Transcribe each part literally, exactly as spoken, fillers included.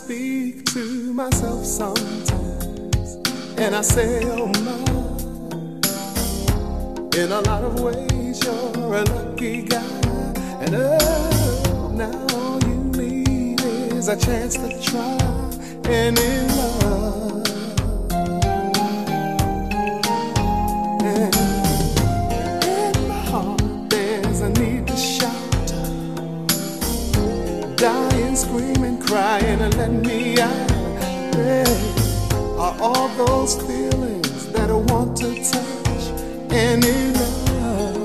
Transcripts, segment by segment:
speak to myself sometimes, and I say, oh my, in a lot of ways you're a lucky guy, and oh, now all you need is a chance to try any love. And in my heart there's a need to shout, dying, screaming, crying, and let me out. Hey, are all those feelings that I want to touch any love?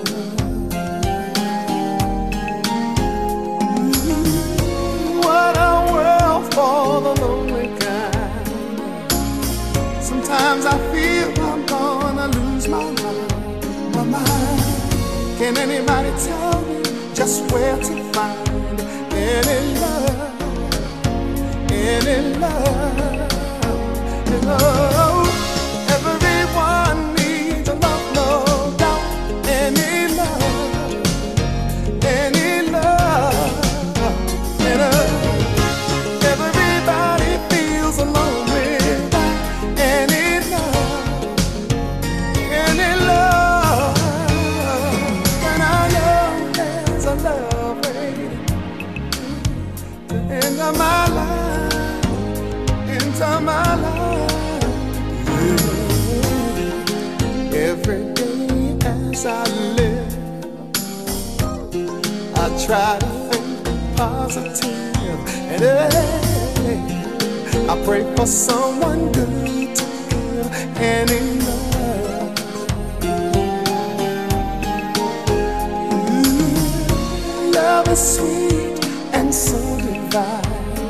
Ooh, what a world for the lonely kind. Sometimes I feel I'm gonna lose my mind, my mind. Can anybody tell me just where to find any love? Any love, any love. Everyone needs a love, no doubt. Any love, any love, and uh, everybody feels alone without any love, any love. And I know there's a love waiting to end my life. Into my life. Every day as I live, I try to think positive, and hey, I pray for someone good to give any love. Ooh, love is sweet and so divine,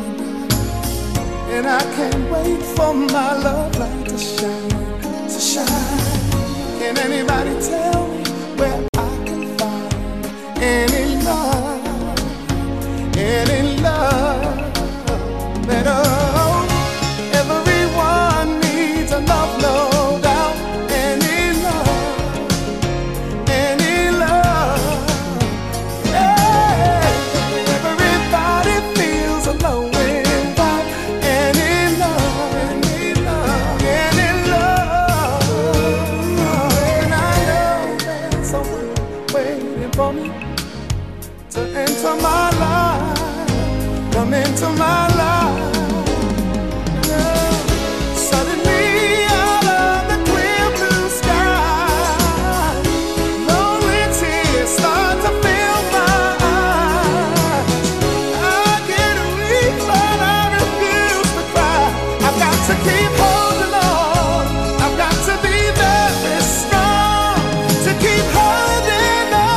and I can't wait for my love light to shine, to shine. Can anybody tell me where I can find any love, any love? That oh, everyone needs a love, no doubt. Any love, any love. Yeah, everybody feels alone. For me to enter my life, come into my life. Yeah. Suddenly out of the clear blue sky, lonely tears start to fill my eyes. I get weak but I refuse to cry. I've got to keep holding on. I've got to be very strong to keep holding on.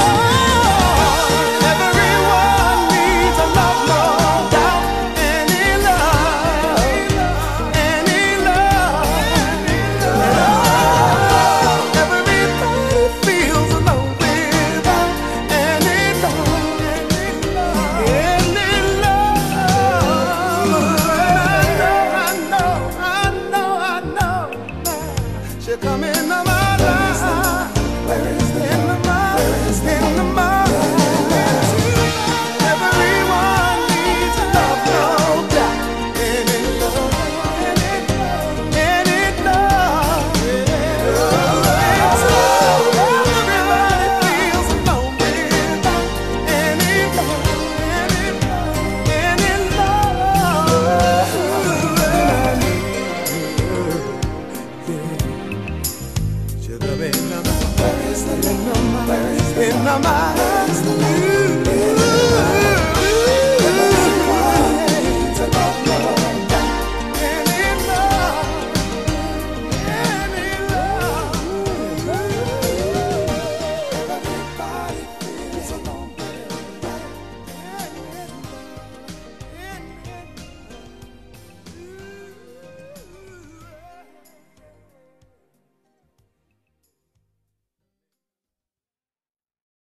Come into my life. Where is the in the mind? Where is the in the mind? Everyone needs a love, no doubt. Any love, any love, any love. Everybody feels alone without any love, any love, any love. I need you. Where is the in the mind? Where is the in the mind?